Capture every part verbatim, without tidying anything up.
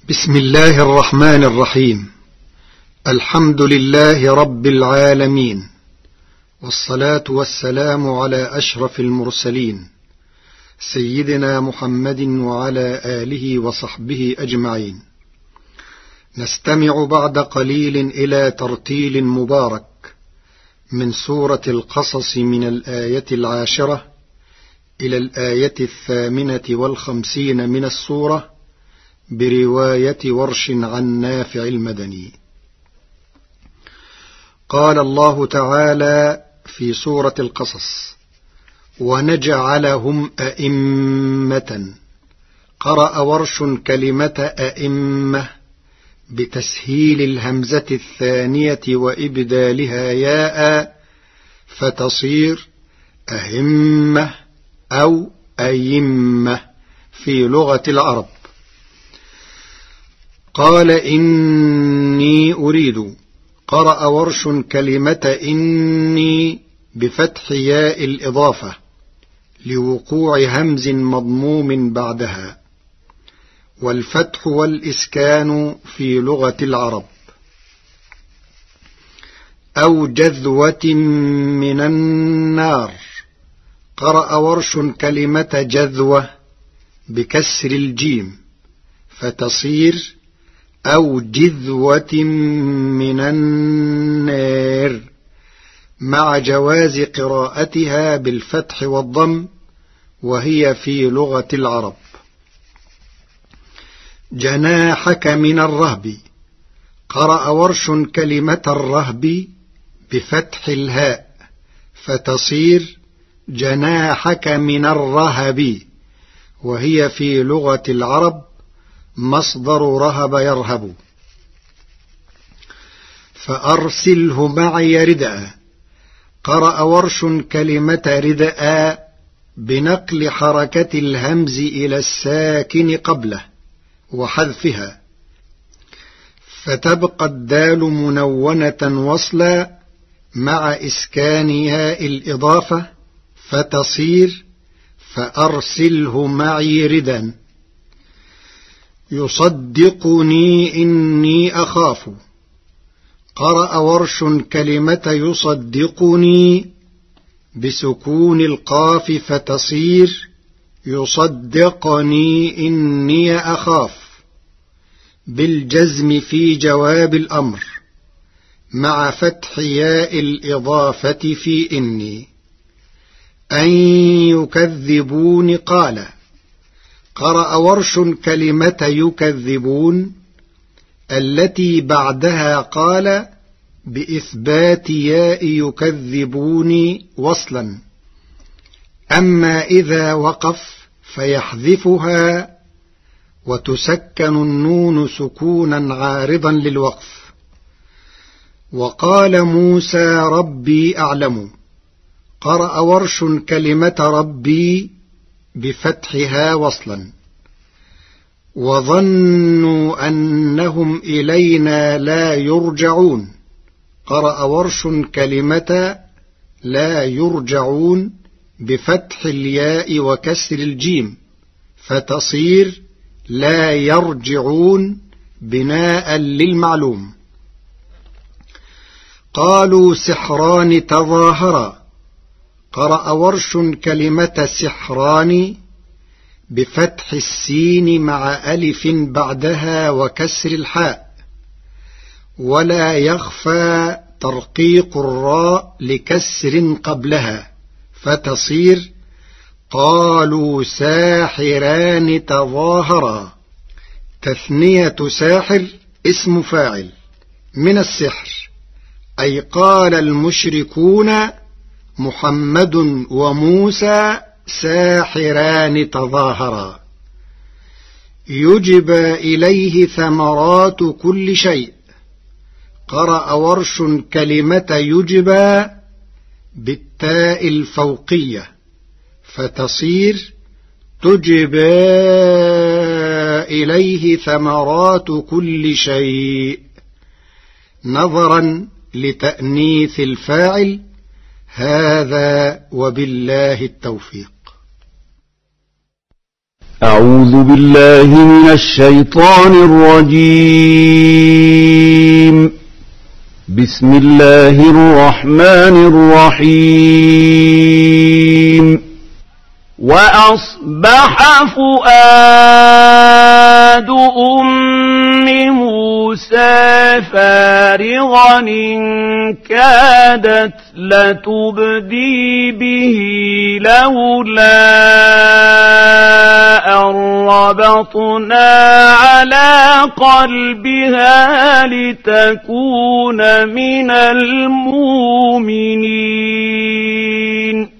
بسم الله الرحمن الرحيم. الحمد لله رب العالمين، والصلاة والسلام على أشرف المرسلين سيدنا محمد وعلى آله وصحبه أجمعين. نستمع بعد قليل إلى ترتيل مبارك من سورة القصص من الآية العاشرة إلى الآية الثامنة والخمسين من السورة برواية ورش عن نافع المدني. قال الله تعالى في سورة القصص: ونجعلهم أئمة. قرأ ورش كلمة أئمة بتسهيل الهمزة الثانية وإبدالها ياء فتصير أهمة أو أيمة في لغة العرب. قال إني أريد. قرأ ورش كلمة إني بفتح ياء الإضافة لوقوع همز مضموم بعدها، والفتح والإسكان في لغة العرب. أو جذوة من النار. قرأ ورش كلمة جذوة بكسر الجيم فتصير أو جذوة من النار، مع جواز قراءتها بالفتح والضم، وهي في لغة العرب. جناحك من الرهب. قرأ ورش كلمة الرهب بفتح الهاء فتصير جناحك من الرهب، وهي في لغة العرب مصدر رهب يرهب. فأرسله معي ردءا. قرأ ورش كلمة ردءا بنقل حركة الهمز إلى الساكن قبله وحذفها، فتبقى الدال منونة وصلا مع إسكان ياء الإضافة فتصير فأرسله معي ردا. يصدقني إني أخاف. قرأ ورش كلمة يصدقني بسكون القاف فتصير يصدقني إني أخاف، بالجزم في جواب الأمر مع فتح ياء الإضافة في إني. أن يكذبون. قال. قرأ ورش كلمة يكذبون التي بعدها قال بإثبات ياء يكذبون وصلا، أما إذا وقف فيحذفها وتسكن النون سكونا عارضا للوقف. وقال موسى ربي أعلم. قرأ ورش كلمة ربي بفتحها وصلا. وظنوا أنهم إلينا لا يرجعون. قرأ ورش كلمة لا يرجعون بفتح الياء وكسر الجيم فتصير لا يرجعون بناء للمعلوم. قالوا سحران تظاهرا. قرأ ورش كلمة سحران بفتح السين مع ألف بعدها وكسر الحاء، ولا يخفى ترقيق الراء لكسر قبلها فتصير قالوا ساحران تظاهرا. تثنية ساحر اسم فاعل من السحر، أي قال المشركون محمد وموسى ساحران تظاهرا. يجبى إليه ثمرات كل شيء. قرأ ورش كلمة يجبى بالتاء الفوقية فتصير تجبى إليه ثمرات كل شيء، نظرا لتأنيث الفاعل. هذا وبالله التوفيق. أعوذ بالله من الشيطان الرجيم. بسم الله الرحمن الرحيم. وأصبح فؤاد أم موسى فارغا إن كادت لتبدي به لولا أن ربطنا على قلبها لتكون من المؤمنين.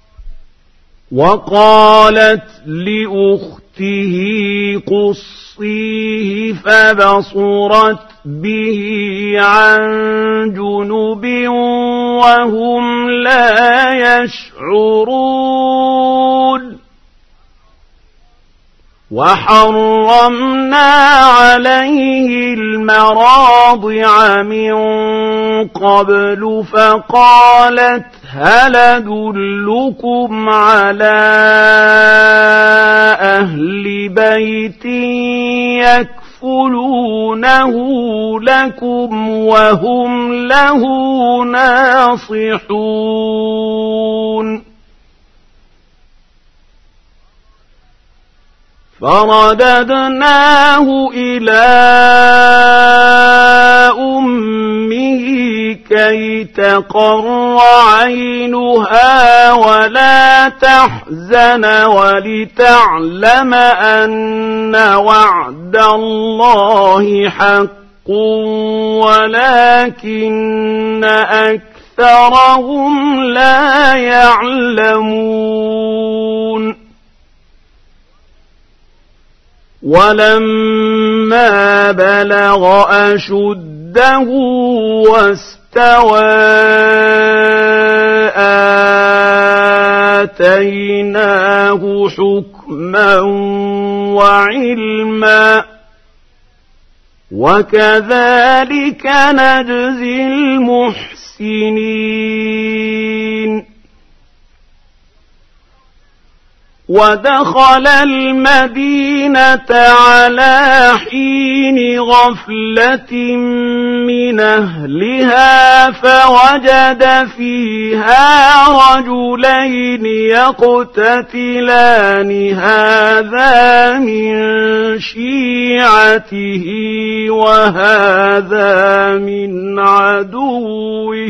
وقالت لأخته قصيه فبصرت به عن جنب وهم لا يشعرون. وحرمنا عليه المراضع من قبل فقالت هل أدلكم على أهل بيت يكفلونه لكم وهم له ناصحون. فرددناه إلى أمه كي تقر عينها ولا تحزن ولتعلم أن وعد الله حق ولكن أكثرهم لا يعلمون. ولما بلغ أشده واستوى آتيناه حكما وعلما وكذلك نجزي المحسنين. ودخل المدينة على حين غفلة من أهلها فوجد فيها رجلين يقتتلان هذا من شيعته وهذا من عدوه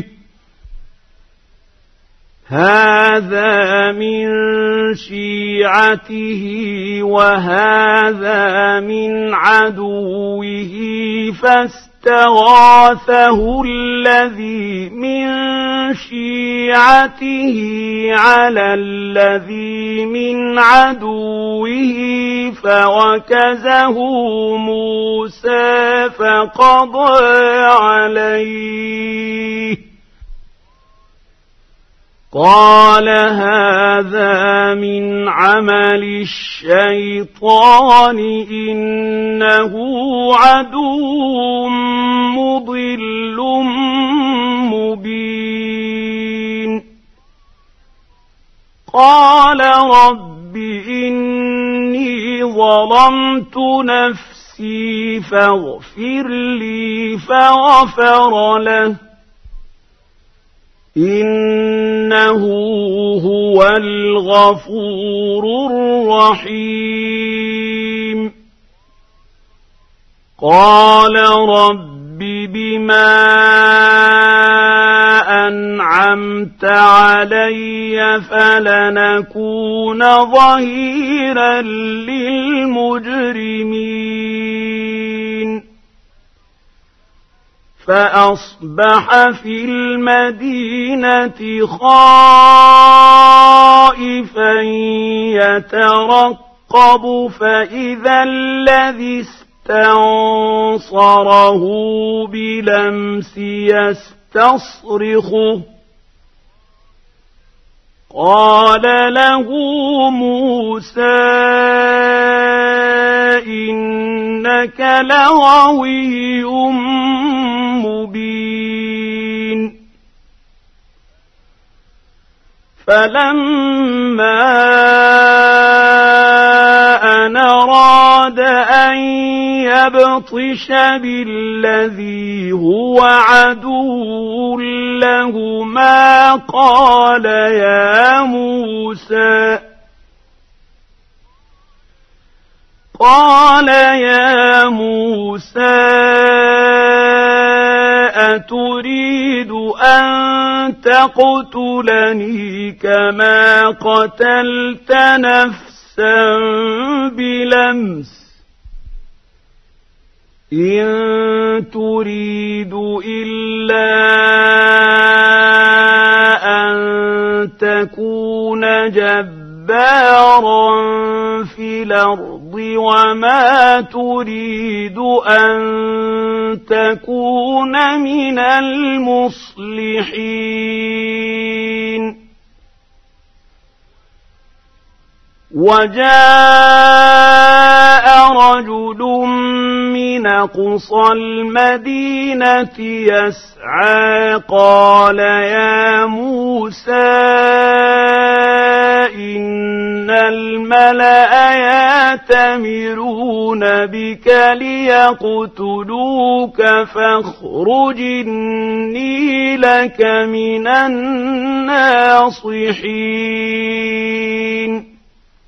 هذا من شيعته وهذا من عدوه فاستغاثه الذي من شيعته على الذي من عدوه فوكزه موسى فقضى عليه قال هذا من عمل الشيطان إنه عدو مضل مبين. قال رب إني ظلمت نفسي فاغفر لي فغفر له إنه هو الغفور الرحيم. قال رب بما أنعمت علي فلنكون ظهيرا للمجرمين. فأصبح في المدينة خائفا يترقب فإذا الذي استنصره بلمس يستصرخه قال له موسى إنك لغوي مبين. فلما أن أراد أن يبطش بالذي هو عدو لهما قال يا موسى قال يا موسى أتريد أن تقتلني كما قتلت نفسا بلمس إن تريد إلا أن تكون جبارا في الأرض وما تريد أن تكون من المصلحين وجاء رجل من أقصى المدينة يسعى قال يا موسى إن الملأ يأتمرون بك ليقتلوك فاخرج إني لك من الناصحين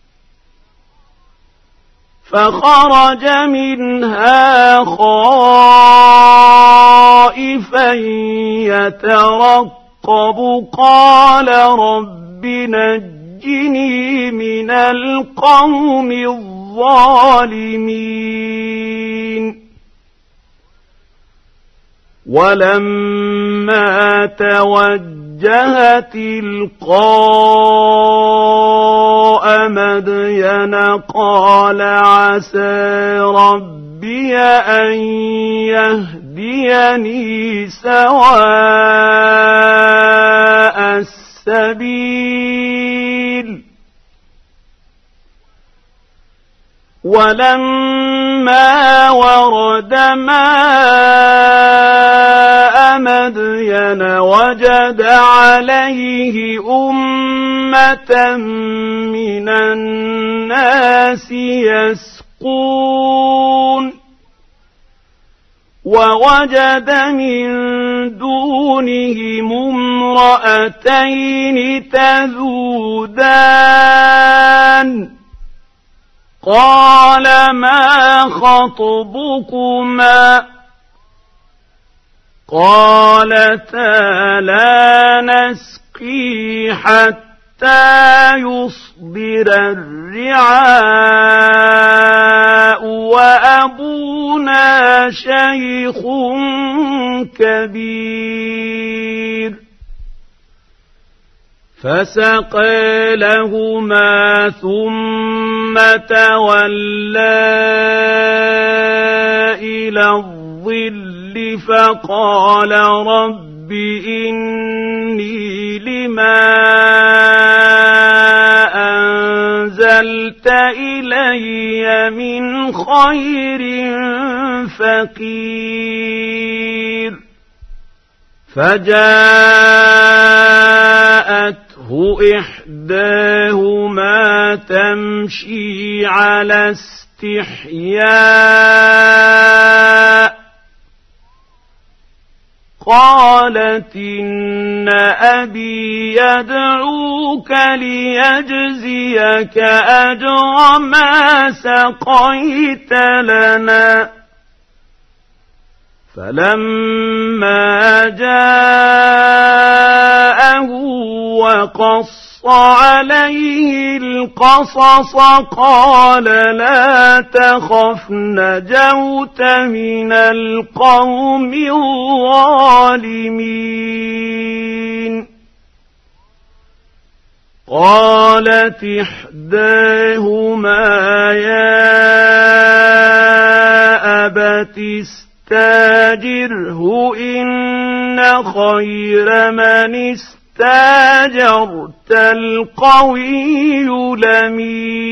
فخرج منها خائفا يترقب قال رب نجني من القوم الظالمين ولما توجه تلقاء مدين قال عسى ربي أن يهديني سواء السبيل ولما ورد ماء مدين وجد عليه أمة من الناس يسقون ووجد من دونهم امرأتين تذودان قال ما خطبكما قالتا لا نسقي حتى يصدر الرعاء وأبونا شيخ كبير فسقى لهما ثم تولى إلى الظل فقال رب إني لما أنزلت إلي من خير فقير فجاءته إحداهما تمشي على استحياء قالت إن أبي يدعوك ليجزيك أجر ما سقيت لنا فلما جاءه وقص عليه القصص قال لا تخف نجوت من القوم الظالمين قالت إحداهما يا أبت استاجره إن خير من استاجرت القوي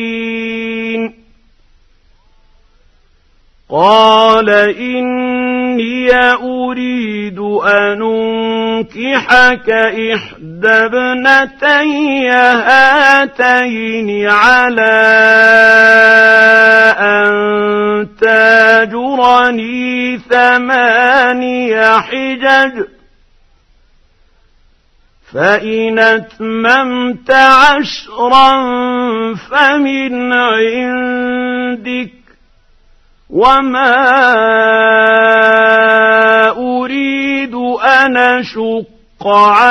الأمين قال إني إني أريد أن أنكحك إحدى ابنتي هاتين على أن تاجرني ثماني حجج فإن أتممت عشرا فمن عندك وما أريد أن أشق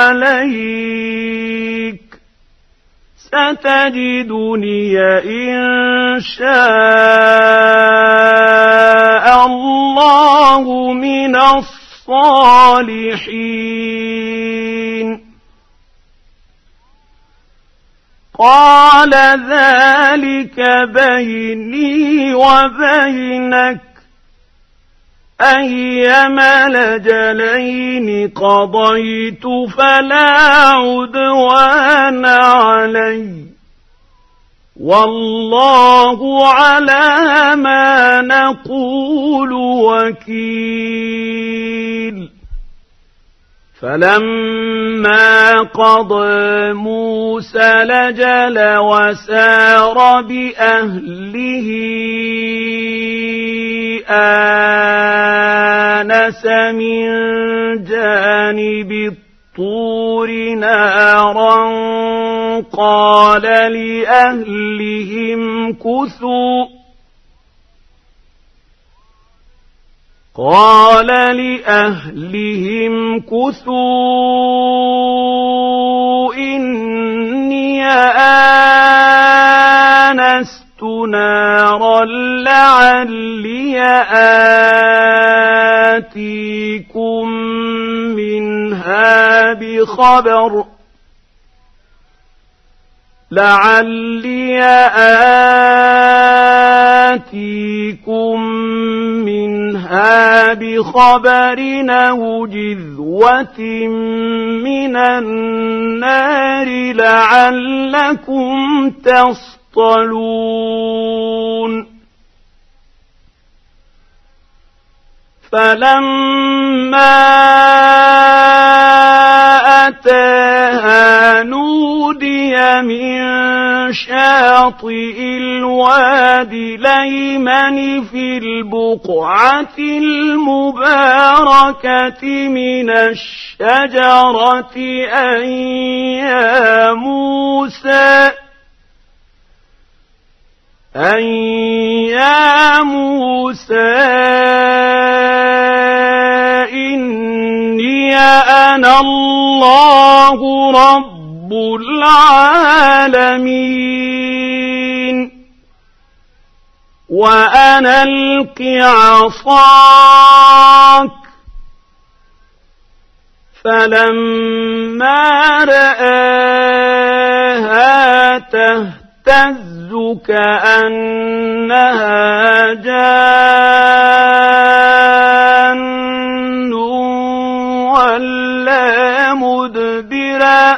عليك ستجدني إن شاء الله من الصالحين. قال ذلك بيني وبينك أيما الأجلين قضيت فلا عدوان علي والله على ما نقول وكيل. فلما قضى موسى الأجل وسار بأهله آنس من جانب الطور نارا قال لأهلهم كثوا قال لأهلهم كثوا إني آنست نارا لعلي آتيكم منها بخبر لعلي آتيكم منها بخبر أو جذوة من النار لعلكم تصطلون. فلما أتاها نودي من شاطئ الوادي الأيمن في البقعة المباركة من الشجرة أن يا موسى أن يا موسى إني أنا الله رب العالمين وأن ألق عصاك فلما رآها تهتز كأنها جان ولا مدبرا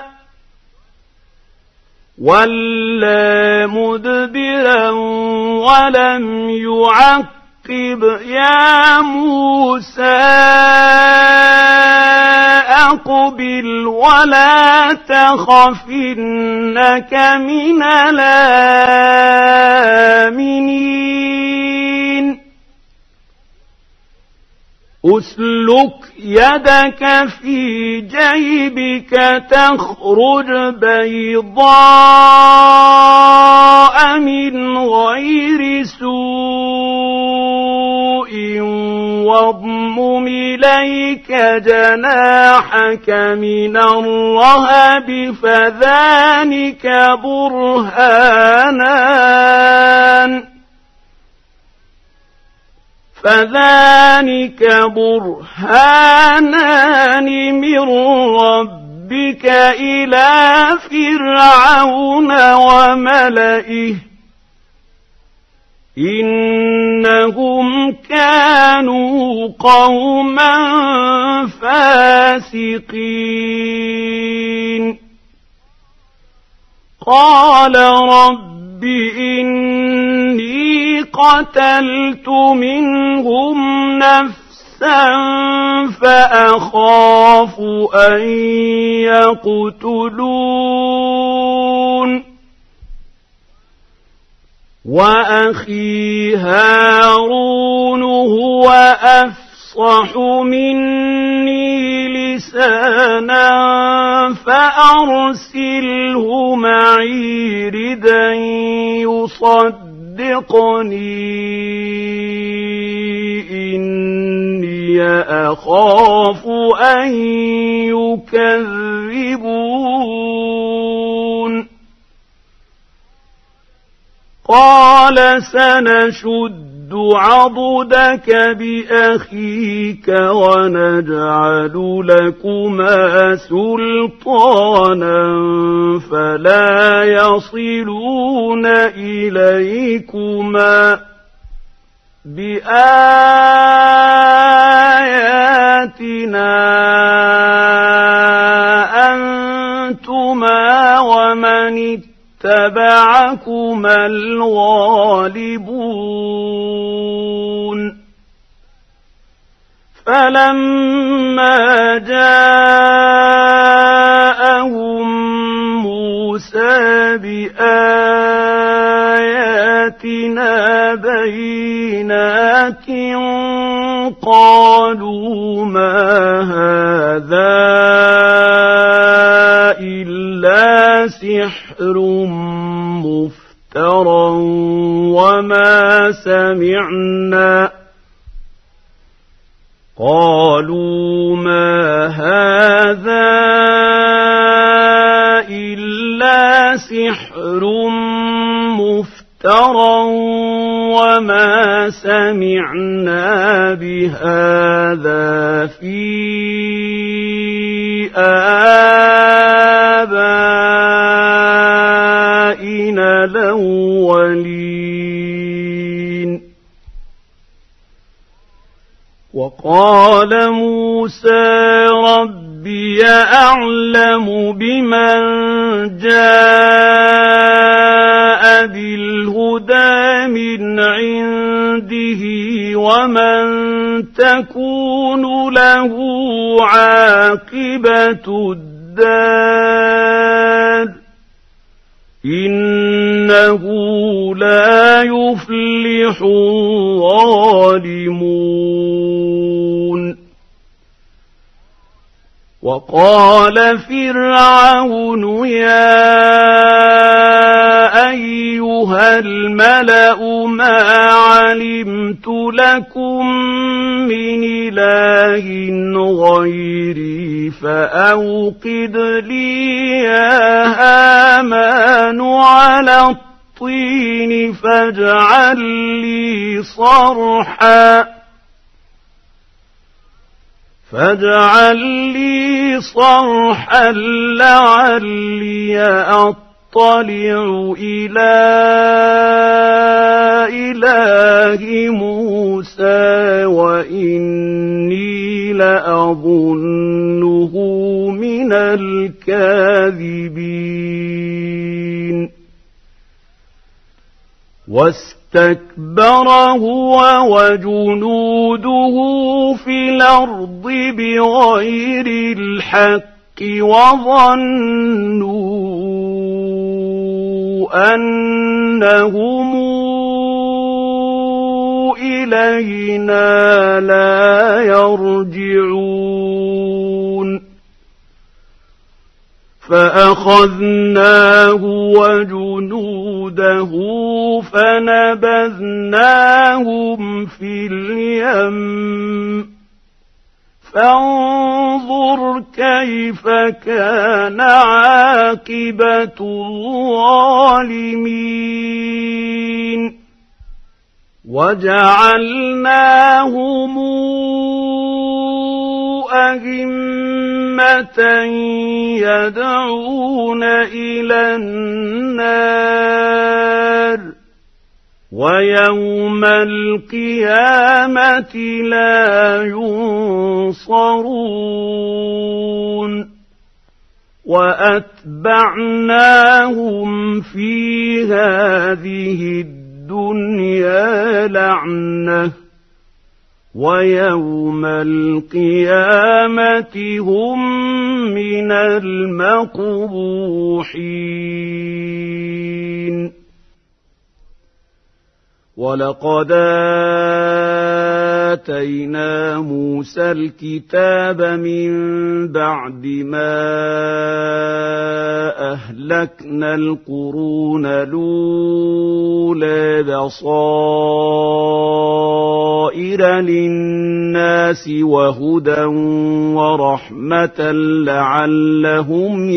ولا مدبرا ولم يعقب يا موسى أقبل ولا تخف إنك من الآمنين. أسلك يدك في جيبك تخرج بيضاء من غير سوء واضمم إليك جناحك من الرهب فذلك برهانان فذلك برهانان من ربك إلى فرعون وملئه إنهم كانوا قوما فاسقين. قال رب إني قتلت منهم نفسا نفسا فأخاف أن يقتلون وأخي هارون هو أفصح مني لسانا فأرسله معي ردا يصدقني إني أخاف أن يكذبون قال سنشد عضدك بأخيك ونجعل لكما سلطانا فلا يصلون إليكما بآياتنا أنتما ومن اتبعكما الغالبون فلما جاءهم موسى بآياتنا بينات قالوا ما هذا إلا سحر مفترى وما سمعنا قالوا ما هذا إلا سحر مفترى وما سمعنا بهذا في آبائنا الأولين وقال موسى ربي أعلم بمن جاء بالهدى من عنده ومن تكون له عاقبة الدار إنه لا يفلح الظالمون وقال فرعون يا أيها الملأ ما علمت لكم من إله غيري فأوقد لي يا هامان على الطين فاجعل لي صرحا فاجعل لي صرحا لعلي أطلع إلى إله موسى وإني لأظنه من الكاذبين واستكبر هو وجنوده في الأرض بغير الحق وظنوا أنهم إلينا لا يرجعون فأخذناه وجنوده فنبذناهم في اليم فانظر كيف كان عاقبة الظالمين وجعلناهم أئمة يدعون إلى النار ويوم القيامة لا ينصرون وأتبعناهم في هذه الدنيا لعنة ويوم القيامة هم من المقبوحين ولقد آتينا موسى الكتاب من بعد ما أهلكنا القرون الأولى بصائر للناس وهدى ورحمة لعلهم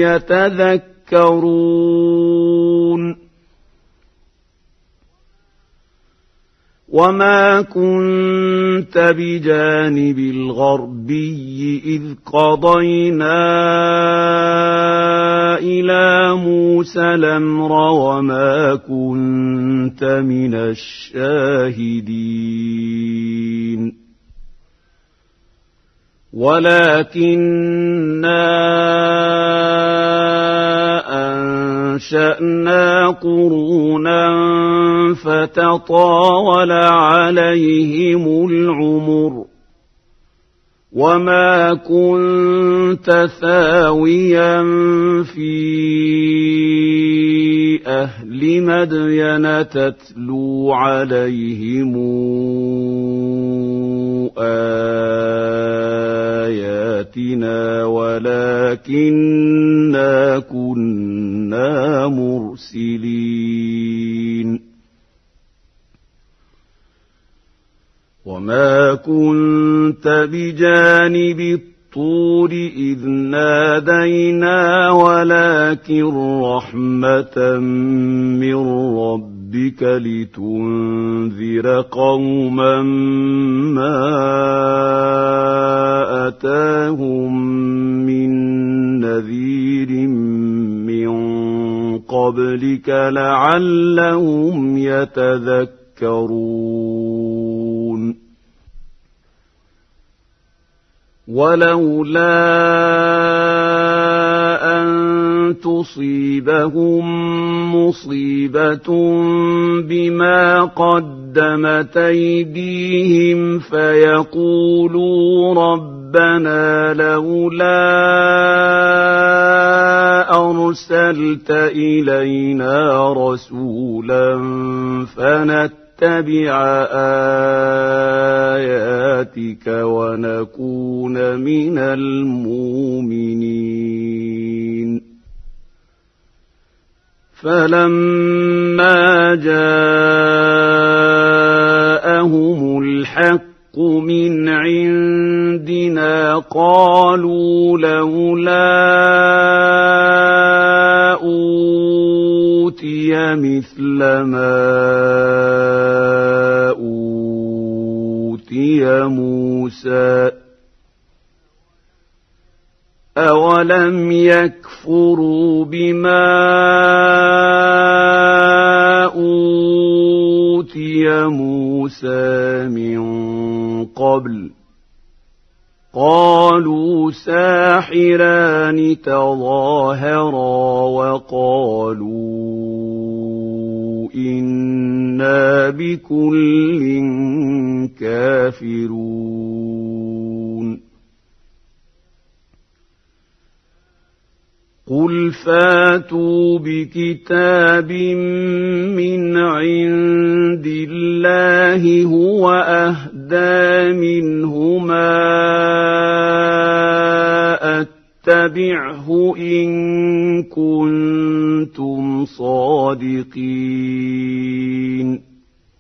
يتذكرون وما كنت بجانب الغربي إذ قضينا إلى موسى الأمر وما كنت من الشاهدين ولكننا أنشأنا قرونا فتطاول عليهم العمر وما كنت ثاويا في أهل مدين تتلو عليهم آياتنا ولكننا كنا مرسلين وما كنت بجانب الطور إذ نادينا ولكن رحمة من ربك لتنذر قوما ما أتاهم من نذير من قبلك لعلهم يتذكرون ولولا أن تصيبهم مصيبة بما قدمت أيديهم فيقولوا ربنا لولا أرسلت إلينا رسولا فنتبع آياتك ونكون من المؤمنين فلما جاءهم الحق من عندنا قالوا لولا أوتي مثل ما أوتي موسى أولم يكفروا بما أوتي موسى من قبل قالوا ساحران تظاهرا وقالوا إنا بكل كافرون قل فاتوا بكتاب من عند الله هو أهدى منهما أتبعه إن كنتم صادقين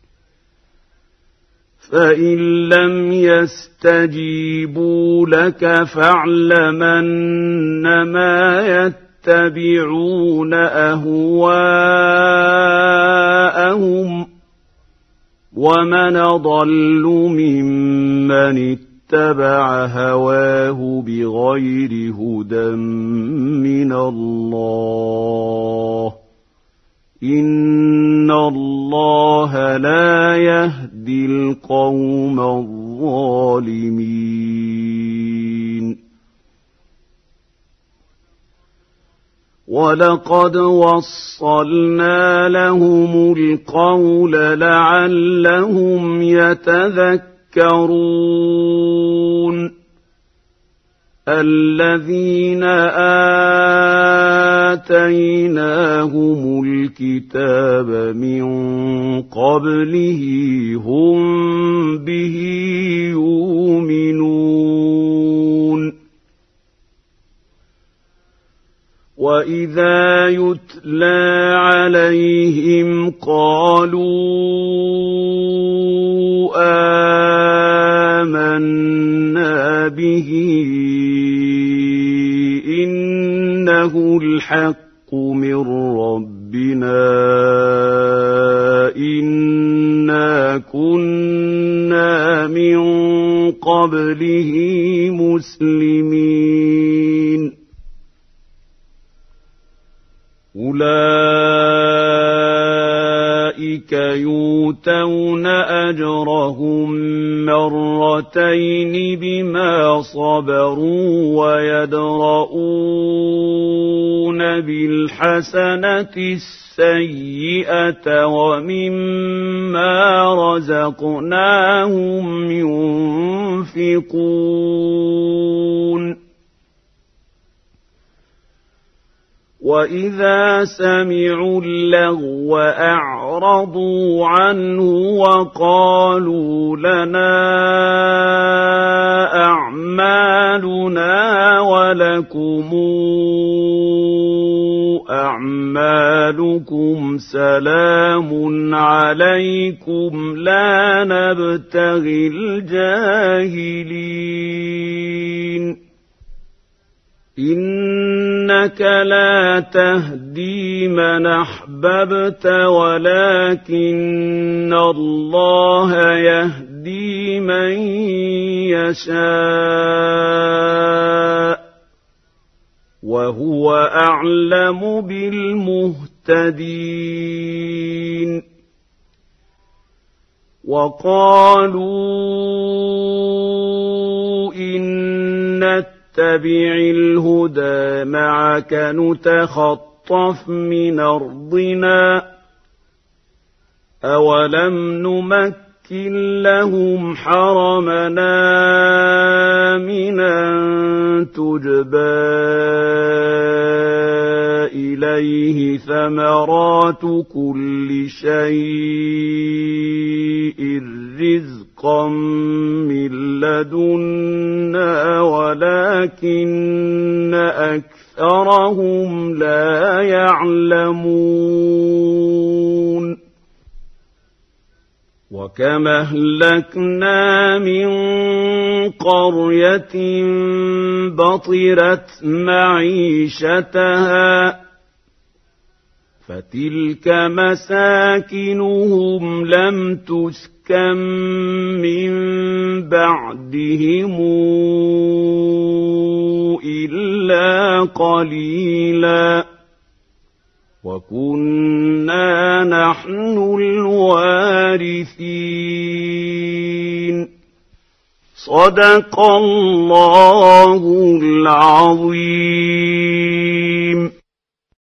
فإن لم يستجيبوا لك فاعلم أنما يتبعون أهواءهم ومن أضل ممن اتبع هواه بغير هدى من الله إن الله لا يهدي القوم الظالمين ولقد وصلنا لهم القول لعلهم يتذكرون يذكرون الذين آتيناهم الكتاب من قبله هم به يؤمنون وإذا يتلى عليهم قالوا آمنا به إنه الحق من ربنا إنا كنا من قبله مسلمين أولئك يؤتون أجرهم مرتين بما صبروا ويدرؤون بالحسنة السيئة ومما رزقناهم ينفقون وإذا سمعوا اللغو أعرضوا عنه وقالوا لنا أعمالنا ولكم أعمالكم سلام عليكم لا نبتغي الجاهلين إنك لا تهدي من أحببت ولكن الله يهدي من يشاء وهو أعلم بالمهتدين وقالوا إن اتبع الهدى معك نتخطف من أرضنا أولم نمكن لهم حرمنا آمنا تجبى إليه ثمرات كل شيء رزقا من لدنا ولكن أكثرهم لا يعلمون وكم أهلكنا من قرية بطرت معيشتها فتلك مساكنهم لم تسكن من بعدهم إلا قليلا وكنا نحن الوارثين صدق الله العظيم.